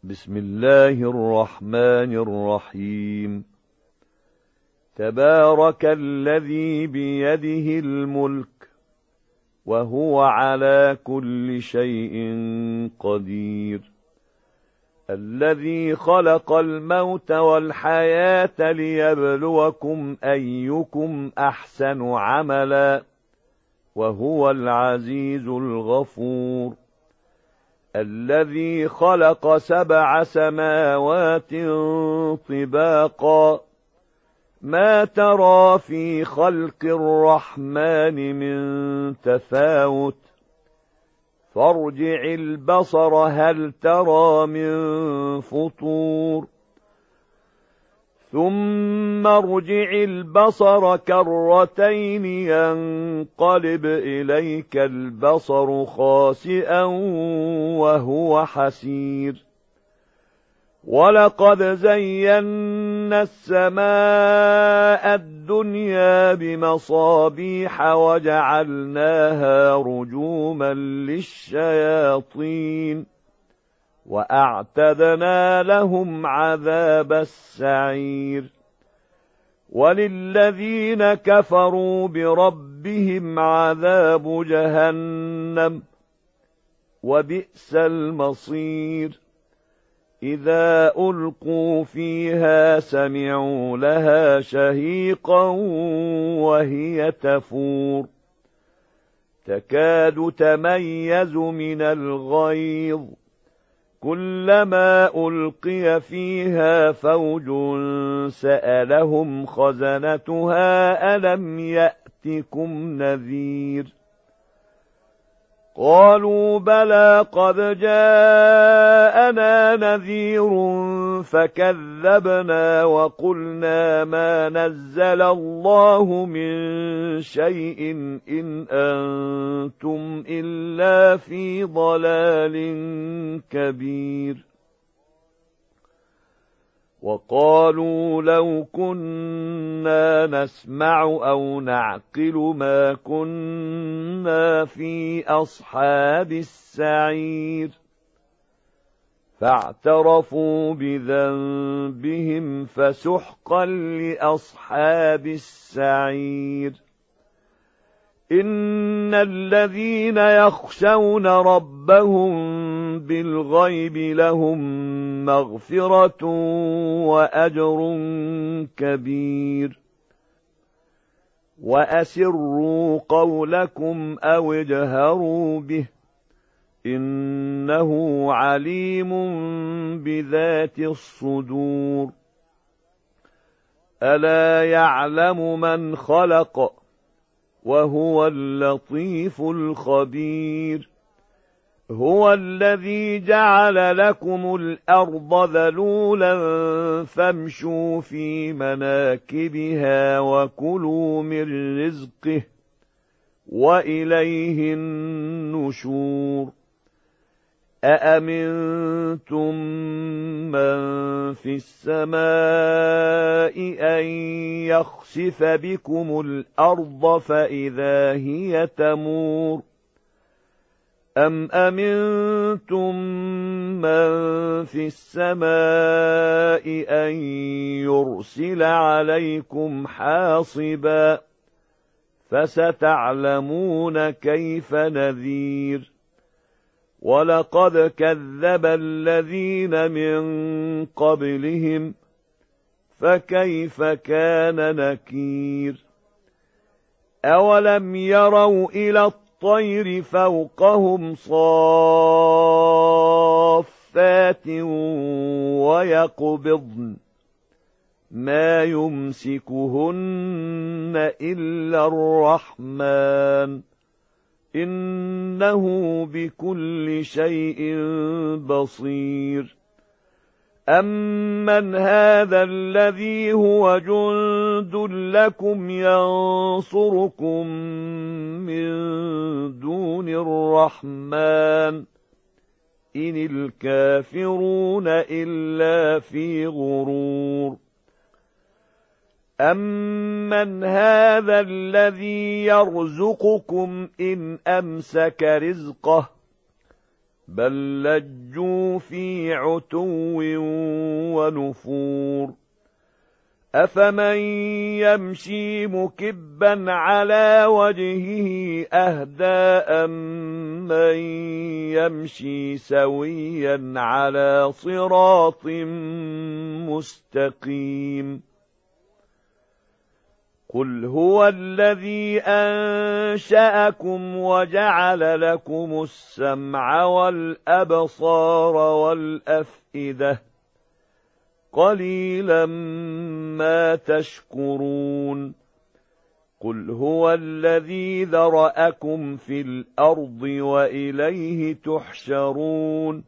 بسم الله الرحمن الرحيم. تبارك الذي بيده الملك وهو على كل شيء قدير، الذي خلق الموت والحياة ليبلوكم أيكم أحسن عملا، وهو العزيز الغفور، الذي خلق 7 سماوات طباقا، ما ترى في خلق الرحمن من تفاوت، فارجع البصر هل ترى من فطور، ثم ارجع البصر كرتين ينقلب إليك البصر خاسئا وهو حسير، ولقد زينا السماء الدنيا بمصابيح وجعلناها رجوما للشياطين، وأعتدنا لهم عذاب السعير، وللذين كفروا بربهم عذاب جهنم، وبئس المصير. إذا ألقوا فيها سمعوا لها شهيقا وهي تفور، تكاد تميز من الغيظ، كلما ألقي فيها فوج سألهم خزنتها ألم يأتكم نذير، قالوا بلى قد جاءنا نذير فكذبنا وقلنا ما نزل الله من شيء إن أنتم إلا في ضلال كبير، وقالوا لو كنا نسمع أو نعقل ما كنا في أصحاب السعير، فاعترفوا بذنبهم فسحقا لأصحاب السعير. إن الذين يخشون ربهم بالغيب لهم مغفرة وأجر كبير، وأسروا قولكم أو اجهروا به إنه عليم بذات الصدور. ألا يعلم من خلق وهو اللطيف الخبير. هو الذي جعل لكم الأرض ذلولا فامشوا في مناكبها وكلوا من رزقه وإليه النشور. أأمنتم من في السماء أن يخسف بكم الأرض فإذا هي تمور، أم أمنتم من في السماء أن يرسل عليكم حاصبا، فستعلمون كيف نذير. ولقد كذب الذين من قبلهم فكيف كان نكير. أولم يروا إلى الطير فوقهم صافات ويقبضن ما يمسكهن إلا الرحمن إنه بكل شيء بصير. أمن هذا الذي هو جند لكم ينصركم من دون الرحمن إن الكافرون إلا في غرور. أمن هذا الذي يرزقكم إن أمسك رزقه بل لجوا في عتو ونفور أفمن يمشي مكبا على وجهه أهدى أمن يمشي سويا على صراط مستقيم قل هو الذي أنشأكم وجعل لكم السمع والأبصار والأفئدة قليلا ما تشكرون قل هو الذي ذرأكم في الأرض وإليه تحشرون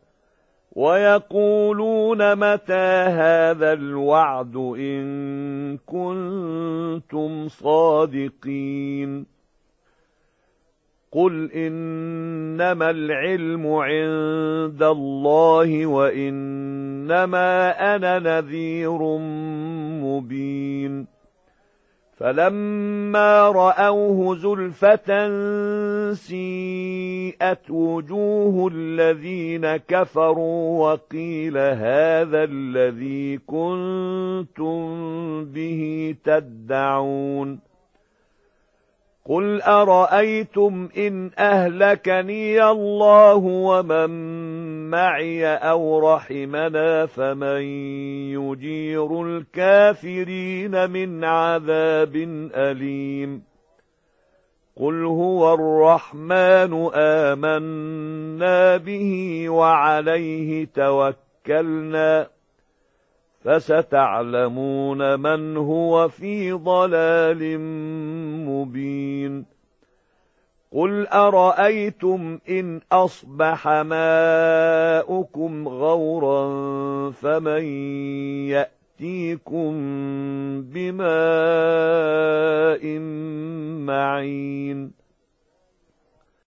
ويقولون متى هذا الوعد إن كنتم صادقين قل إنما العلم عند الله وإنما أنا نذير مبين فلما رأوه زلفة سيئت وجوه الذين كفروا وقيل هذا الذي كنتم به تدعون قل أرأيتم إن أهلكني الله ومن معي أو رحمنا فمن يجير الكافرين من عذاب أليم قل هو الرحمن آمنا به وعليه توكلنا فستعلمون من هو في ضلال مبين قل أرأيتم إن أصبح ماؤكم غورا فمن يأتيكم بماء معين